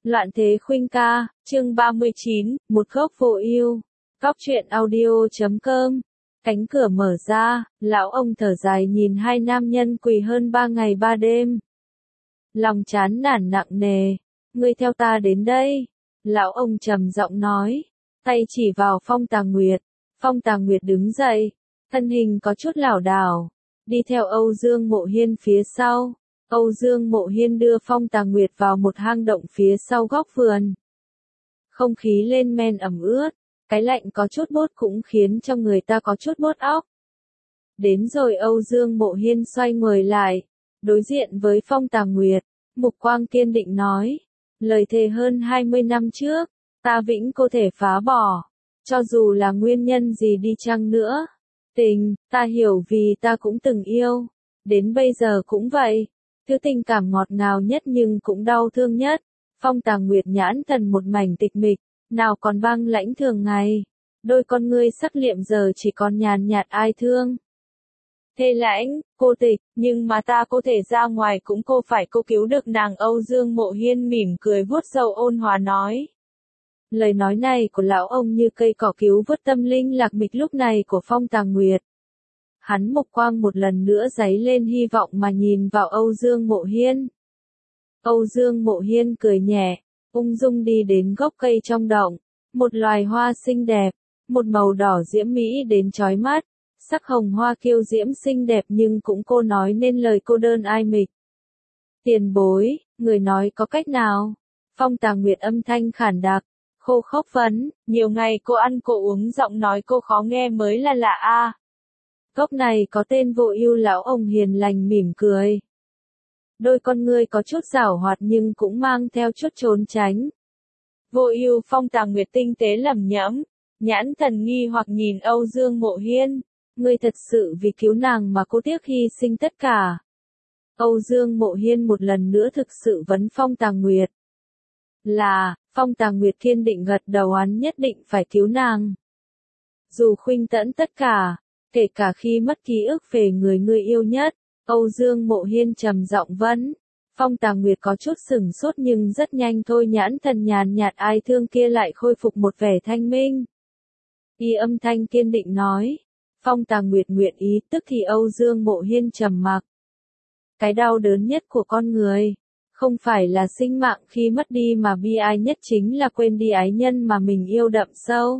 Loạn thế khuynh ca, chương 39, một góc vô ưu. Cóc truyện audio.com. Cánh cửa mở ra, lão ông thở dài nhìn hai nam nhân quỳ hơn 3 ngày 3 đêm. Lòng chán nản nặng nề, ngươi theo ta đến đây. Lão ông trầm giọng nói, tay chỉ vào Phong Tà Nguyệt. Phong Tà Nguyệt đứng dậy, thân hình có chút lảo đảo, đi theo Âu Dương Mộ Hiên phía sau. Âu Dương Mộ Hiên đưa Phong Tà Nguyệt vào một hang động phía sau góc vườn. Không khí lên men ẩm ướt, cái lạnh có chút bốt cũng khiến cho người ta có chút bốt óc. Đến rồi Âu Dương Mộ Hiên xoay người lại, đối diện với Phong Tà Nguyệt, mục quang kiên định nói, lời thề hơn 20 năm trước, ta vĩnh có thể phá bỏ, cho dù là nguyên nhân gì đi chăng nữa. Tình, ta hiểu vì ta cũng từng yêu, đến bây giờ cũng vậy. Thứ tình cảm ngọt ngào nhất nhưng cũng đau thương nhất. Phong Tà Nguyệt nhãn thần một mảnh tịch mịch, nào còn băng lãnh thường ngày. Đôi con ngươi sắc liệm giờ chỉ còn nhàn nhạt ai thương. Thê lãnh, cô tịch, nhưng mà ta có thể ra ngoài cũng cô phải cô cứu được nàng. Âu Dương Mộ Hiên mỉm cười vuốt râu ôn hòa nói. Lời nói này của lão ông như cây cỏ cứu vớt tâm linh lạc mịch lúc này của Phong Tà Nguyệt. Hắn mục quang một lần nữa giấy lên hy vọng mà nhìn vào Âu Dương Mộ Hiên. Âu Dương Mộ Hiên cười nhẹ, ung dung đi đến gốc cây trong động. Một loài hoa xinh đẹp, một màu đỏ diễm mỹ đến chói mắt. Sắc hồng hoa kiêu diễm xinh đẹp nhưng cũng cô nói nên lời cô đơn ai mịch. Tiền bối, người nói có cách nào? Phong Tà Nguyệt âm thanh khản đặc, khô khốc vấn, nhiều ngày cô ăn cô uống giọng nói cô khó nghe mới là lạ a. Gốc này có tên Vô Ưu. Lão ông hiền lành mỉm cười. Đôi con ngươi có chút giảo hoạt nhưng cũng mang theo chút trốn tránh. Vô Ưu. Phong Tà Nguyệt tinh tế lẩm nhẩm, nhãn thần nghi hoặc nhìn Âu Dương Mộ Hiên, ngươi thật sự vì cứu nàng mà cô tiếc hy sinh tất cả. Âu Dương Mộ Hiên một lần nữa thực sự vấn Phong Tà Nguyệt. Là, Phong Tà Nguyệt kiên định gật đầu, hắn nhất định phải cứu nàng. Dù khuynh tẫn tất cả, kể cả khi mất ký ức về người ngươi yêu nhất. Âu Dương Mộ Hiên trầm giọng vấn. Phong Tà Nguyệt có chút sửng sốt nhưng rất nhanh thôi nhãn thần nhàn nhạt ai thương kia lại khôi phục một vẻ thanh minh. Y âm thanh kiên định nói. Phong Tà Nguyệt nguyện ý, tức thì Âu Dương Mộ Hiên trầm mặc. Cái đau đớn nhất của con người, không phải là sinh mạng khi mất đi mà bi ai nhất chính là quên đi ái nhân mà mình yêu đậm sâu.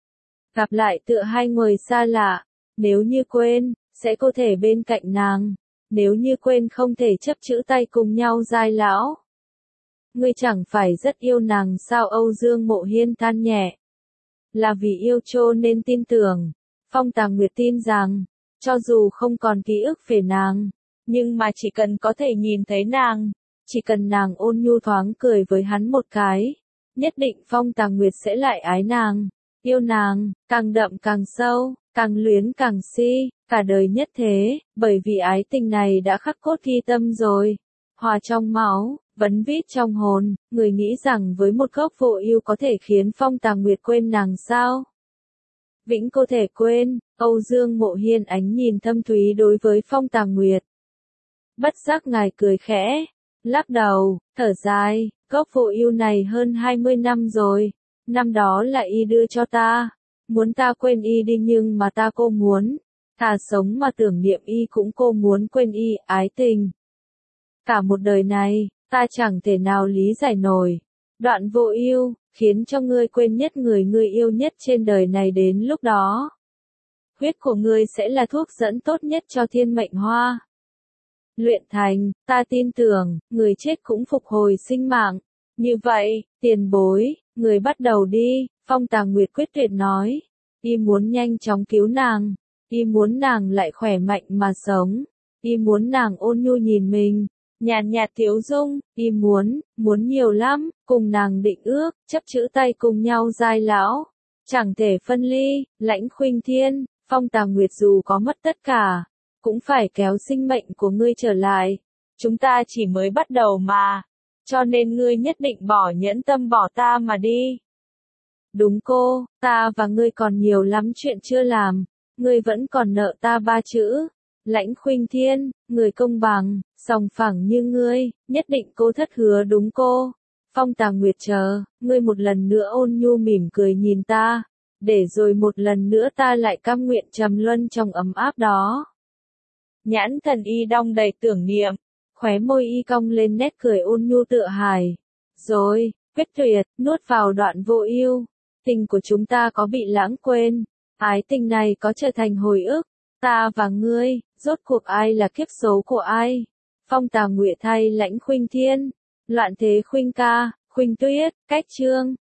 Gặp lại tựa hai người xa lạ, nếu như quên, sẽ có thể bên cạnh nàng, nếu như quên không thể chấp chữ tay cùng nhau giai lão. Ngươi chẳng phải rất yêu nàng sao? Âu Dương Mộ Hiên than nhẹ. Là vì yêu cho nên tin tưởng. Phong Tà Nguyệt tin rằng, cho dù không còn ký ức về nàng, nhưng mà chỉ cần có thể nhìn thấy nàng, chỉ cần nàng ôn nhu thoáng cười với hắn một cái, nhất định Phong Tà Nguyệt sẽ lại ái nàng, yêu nàng, càng đậm càng sâu, càng luyến càng si, cả đời nhất thế, bởi vì ái tình này đã khắc cốt ghi tâm rồi, hòa trong máu, vấn vít trong hồn. Người nghĩ rằng với một gốc Vô Ưu có thể khiến Phong Tà Nguyệt quên nàng sao? Vĩnh có thể quên. Âu Dương Mộ Hiên ánh nhìn thâm thúy đối với Phong Tà Nguyệt. Bất giác ngài cười khẽ, lắc đầu, thở dài, gốc Vô Ưu này hơn 20 năm rồi, năm đó là y đưa cho ta, muốn ta quên y đi nhưng mà ta cô muốn, thà sống mà tưởng niệm y cũng cô muốn quên y, ái tình. Cả một đời này, ta chẳng thể nào lý giải nổi. Đoạn Vô Ưu, khiến cho ngươi quên nhất người ngươi yêu nhất trên đời này, đến lúc đó. Huyết của ngươi sẽ là thuốc dẫn tốt nhất cho thiên mệnh hoa. Luyện thành, ta tin tưởng, người chết cũng phục hồi sinh mạng. Như vậy, tiền bối, người bắt đầu đi. Phong Tà Nguyệt quyết tuyệt nói. Y muốn nhanh chóng cứu nàng. Y muốn nàng lại khỏe mạnh mà sống. Y muốn nàng ôn nhu nhìn mình. Nhàn nhạt thiếu dung, y muốn nhiều lắm, cùng nàng định ước, chấp chữ tay cùng nhau giai lão. Chẳng thể phân ly. Lãnh Khuynh Thiên, Phong Tà Nguyệt dù có mất tất cả, cũng phải kéo sinh mệnh của ngươi trở lại. Chúng ta chỉ mới bắt đầu mà, cho nên ngươi nhất định bỏ nhẫn tâm bỏ ta mà đi. Đúng cô, ta và ngươi còn nhiều lắm chuyện chưa làm, ngươi vẫn còn nợ ta 3 chữ. Lãnh Khuynh Thiên, người công bằng, sòng phẳng như ngươi, nhất định cô thất hứa đúng cô. Phong Tà Nguyệt chờ, ngươi một lần nữa ôn nhu mỉm cười nhìn ta, để rồi một lần nữa ta lại cam nguyện trầm luân trong ấm áp đó. Nhãn thần y đong đầy tưởng niệm, khóe môi y cong lên nét cười ôn nhu tựa hài. Rồi, quyết tuyệt, nuốt vào đoạn vô ưu, tình của chúng ta có bị lãng quên, ái tình này có trở thành hồi ức, ta và ngươi, rốt cuộc ai là kiếp số của ai? Phong Tà Nguyệt thay lãnh Khuynh Thiên, loạn thế Khuynh ca, Khuynh Tuyết, cách chương.